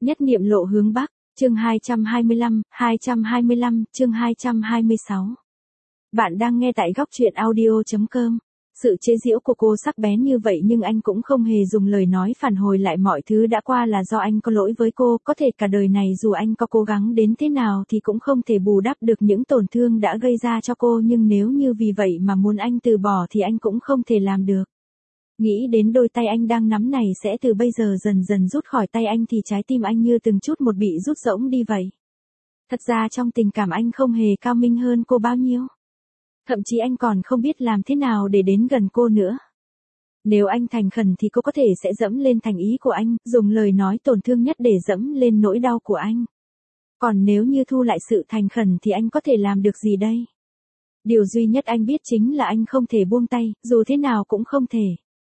Nhất niệm lộ hướng Bắc, chương 225, chương 226. Bạn đang nghe tại góc truyện audio.com. Sự chế giễu của cô sắc bén như vậy nhưng anh cũng không hề dùng lời nói phản hồi lại, mọi thứ đã qua là do anh có lỗi với cô, có thể cả đời này dù anh có cố gắng đến thế nào thì cũng không thể bù đắp được những tổn thương đã gây ra cho cô, nhưng nếu như vì vậy mà muốn anh từ bỏ thì anh cũng không thể làm được. Nghĩ đến đôi tay anh đang nắm này sẽ từ bây giờ dần dần rút khỏi tay anh thì trái tim anh như từng chút một bị rút rỗng đi vậy. Thật ra trong tình cảm anh không hề cao minh hơn cô bao nhiêu. Thậm chí anh còn không biết làm thế nào để đến gần cô nữa. Nếu anh thành khẩn thì cô có thể sẽ dẫm lên thành ý của anh, dùng lời nói tổn thương nhất để dẫm lên nỗi đau của anh. Còn nếu như thu lại sự thành khẩn thì anh có thể làm được gì đây? Điều duy nhất anh biết chính là anh không thể buông tay, dù thế nào cũng không thể.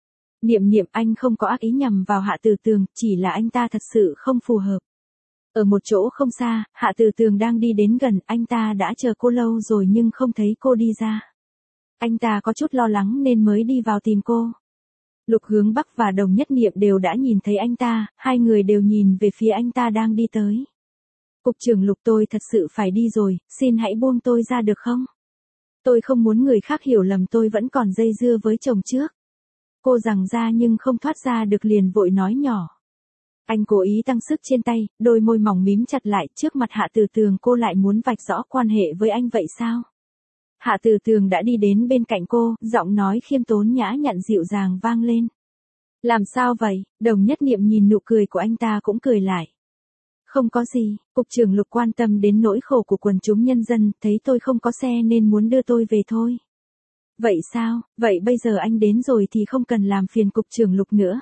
Niệm, anh không có ác ý nhằm vào Hạ Từ Tường, chỉ là anh ta thật sự không phù hợp. Ở một chỗ không xa, Hạ Từ Tường đang đi đến gần, anh ta đã chờ cô lâu rồi nhưng không thấy cô đi ra. Anh ta có chút lo lắng nên mới đi vào tìm cô. Lục Hướng Bắc và Đồng Nhất Niệm đều đã nhìn thấy anh ta, hai người đều nhìn về phía anh ta đang đi tới. Cục trưởng Lục, tôi thật sự phải đi rồi, xin hãy buông tôi ra được không? Tôi không muốn người khác hiểu lầm tôi vẫn còn dây dưa với chồng trước. Cô giằng ra nhưng không thoát ra được liền vội nói nhỏ. Anh cố ý tăng sức trên tay, đôi môi mỏng mím chặt lại, trước mặt Hạ Từ Tường cô lại muốn vạch rõ quan hệ với anh vậy sao? Hạ Từ Tường đã đi đến bên cạnh cô, giọng nói khiêm tốn nhã nhặn dịu dàng vang lên. Làm sao vậy? Đồng Nhất Niệm nhìn nụ cười của anh ta cũng cười lại. Không có gì, cục trưởng Lục quan tâm đến nỗi khổ của quần chúng nhân dân, thấy tôi không có xe nên muốn đưa tôi về thôi. Vậy sao? Vậy bây giờ anh đến rồi thì không cần làm phiền cục trưởng Lục nữa.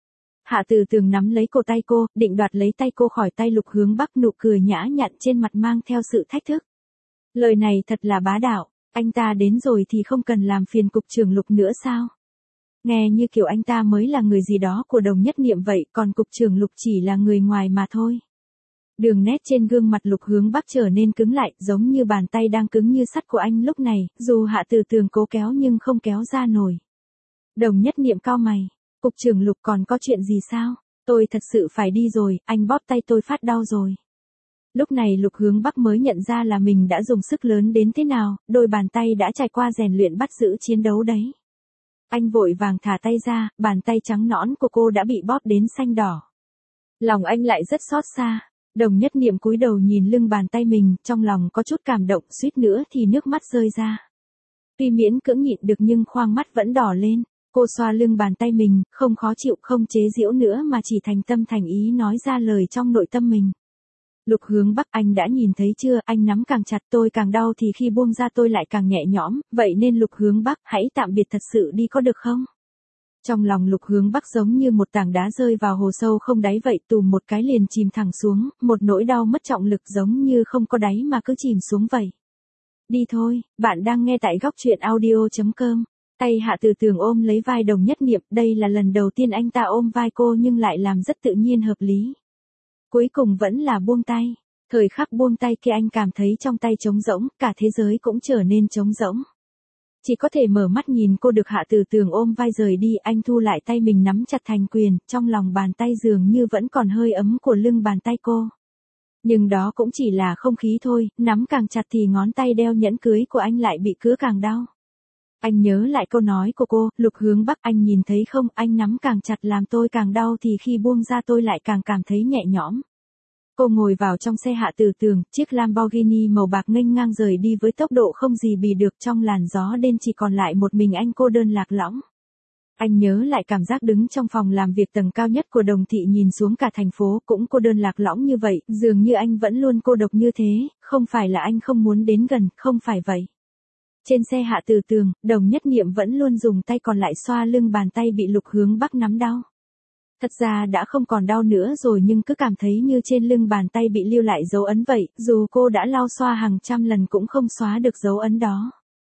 Hạ Từ Tường nắm lấy cổ tay cô, định đoạt lấy tay cô khỏi tay Lục Hướng Bắc, nụ cười nhã nhặn trên mặt mang theo sự thách thức. Lời này thật là bá đạo, anh ta đến rồi thì không cần làm phiền cục trưởng Lục nữa sao? Nghe như kiểu anh ta mới là người gì đó của Đồng Nhất Niệm vậy, còn cục trưởng Lục chỉ là người ngoài mà thôi. Đường nét trên gương mặt Lục Hướng Bắc trở nên cứng lại, giống như bàn tay đang cứng như sắt của anh lúc này, dù Hạ Từ Tường cố kéo nhưng không kéo ra nổi. Đồng Nhất Niệm cau mày, cục trưởng Lục còn có chuyện gì sao? Tôi thật sự phải đi rồi, anh bóp tay tôi phát đau rồi. Lúc này Lục Hướng Bắc mới nhận ra là mình đã dùng sức lớn đến thế nào, đôi bàn tay đã trải qua rèn luyện bắt giữ chiến đấu đấy. Anh vội vàng thả tay ra, bàn tay trắng nõn của cô đã bị bóp đến xanh đỏ. Lòng anh lại rất xót xa. Đồng Nhất Niệm cúi đầu nhìn lưng bàn tay mình, trong lòng có chút cảm động, suýt nữa thì nước mắt rơi ra. Tuy miễn cưỡng nhịn được nhưng khoang mắt vẫn đỏ lên. Cô xoa lưng bàn tay mình, không khó chịu, không chế giễu nữa mà chỉ thành tâm thành ý nói ra lời trong nội tâm mình. Lục Hướng Bắc, anh đã nhìn thấy chưa, anh nắm càng chặt tôi càng đau thì khi buông ra tôi lại càng nhẹ nhõm, vậy nên Lục Hướng Bắc, hãy tạm biệt thật sự đi có được không? Trong lòng Lục Hướng Bắc giống như một tảng đá rơi vào hồ sâu không đáy vậy, tùm một cái liền chìm thẳng xuống, một nỗi đau mất trọng lực giống như không có đáy mà cứ chìm xuống vậy. Đi thôi, bạn đang nghe tại góc truyện audio.com. Tay Hạ Từ Tường ôm lấy vai Đồng Nhất Niệm, đây là lần đầu tiên anh ta ôm vai cô nhưng lại làm rất tự nhiên hợp lý. Cuối cùng vẫn là buông tay. Thời khắc buông tay kia anh cảm thấy trong tay trống rỗng, cả thế giới cũng trở nên trống rỗng. Chỉ có thể mở mắt nhìn cô được Hạ Từ Tường ôm vai rời đi, anh thu lại tay mình nắm chặt thành quyền, trong lòng bàn tay dường như vẫn còn hơi ấm của lưng bàn tay cô. Nhưng đó cũng chỉ là không khí thôi, nắm càng chặt thì ngón tay đeo nhẫn cưới của anh lại bị cứa càng đau. Anh nhớ lại câu nói của cô, Lục Hướng Bắc, anh nhìn thấy không, anh nắm càng chặt làm tôi càng đau thì khi buông ra tôi lại càng cảm thấy nhẹ nhõm. Cô ngồi vào trong xe Hạ Từ Tường, chiếc Lamborghini màu bạc nghênh ngang rời đi với tốc độ không gì bì được, trong làn gió đêm chỉ còn lại một mình anh cô đơn lạc lõng. Anh nhớ lại cảm giác đứng trong phòng làm việc tầng cao nhất của Đồng thị nhìn xuống cả thành phố cũng cô đơn lạc lõng như vậy, dường như anh vẫn luôn cô độc như thế, không phải là anh không muốn đến gần, không phải vậy. Trên xe Hạ Từ Tường, Đồng Nhất Niệm vẫn luôn dùng tay còn lại xoa lưng bàn tay bị Lục Hướng Bắc nắm đau. Thật ra đã không còn đau nữa rồi nhưng cứ cảm thấy như trên lưng bàn tay bị lưu lại dấu ấn vậy, dù cô đã lau xoa hàng trăm lần cũng không xóa được dấu ấn đó.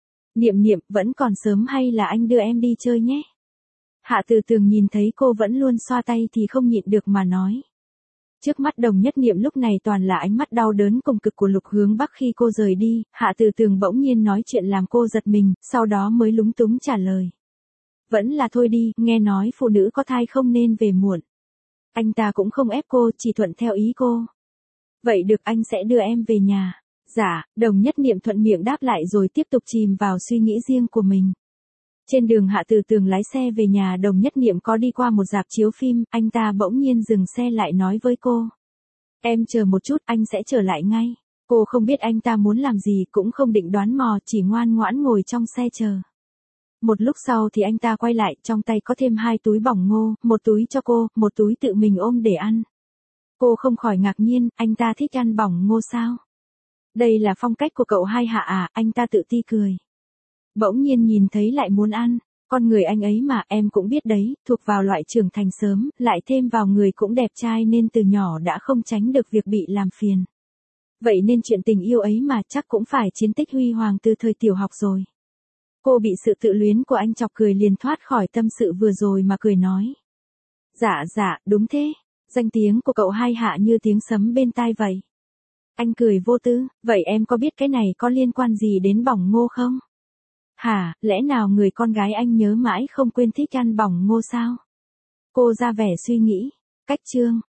Niệm, vẫn còn sớm hay là anh đưa em đi chơi nhé? Hạ Từ Tường nhìn thấy cô vẫn luôn xoa tay thì không nhịn được mà nói. Trước mắt Đồng Nhất Niệm lúc này toàn là ánh mắt đau đớn cùng cực của Lục Hướng Bắc khi cô rời đi, Hạ Từ Tường bỗng nhiên nói chuyện làm cô giật mình, sau đó mới lúng túng trả lời. Vẫn là thôi đi, nghe nói phụ nữ có thai không nên về muộn. Anh ta cũng không ép cô, chỉ thuận theo ý cô. Vậy được, anh sẽ đưa em về nhà. Dạ, Đồng Nhất Niệm thuận miệng đáp lại rồi tiếp tục chìm vào suy nghĩ riêng của mình. Trên đường Hạ Từ Tường lái xe về nhà, Đồng Nhất Niệm có đi qua một rạp chiếu phim, anh ta bỗng nhiên dừng xe lại nói với cô. Em chờ một chút, anh sẽ trở lại ngay. Cô không biết anh ta muốn làm gì, cũng không định đoán mò, chỉ ngoan ngoãn ngồi trong xe chờ. Một lúc sau thì anh ta quay lại, trong tay có thêm 2 túi bỏng ngô, một túi cho cô, một túi tự mình ôm để ăn. Cô không khỏi ngạc nhiên, anh ta thích ăn bỏng ngô sao? Đây là phong cách của cậu Hai Hạ à, anh ta tự ti cười. Bỗng nhiên nhìn thấy lại muốn ăn, con người anh ấy mà em cũng biết đấy, thuộc vào loại trưởng thành sớm, lại thêm vào người cũng đẹp trai nên từ nhỏ đã không tránh được việc bị làm phiền. Vậy nên chuyện tình yêu ấy mà chắc cũng phải chiến tích huy hoàng từ thời tiểu học rồi. Cô bị sự tự luyến của anh chọc cười liền thoát khỏi tâm sự vừa rồi mà cười nói. Dạ, đúng thế. Danh tiếng của cậu Hai Hạ như tiếng sấm bên tai vậy. Anh cười vô tư, vậy em có biết cái này có liên quan gì đến bỏng ngô không? Hả, lẽ nào người con gái anh nhớ mãi không quên thích ăn bỏng ngô sao? Cô ra vẻ suy nghĩ. Cách chương.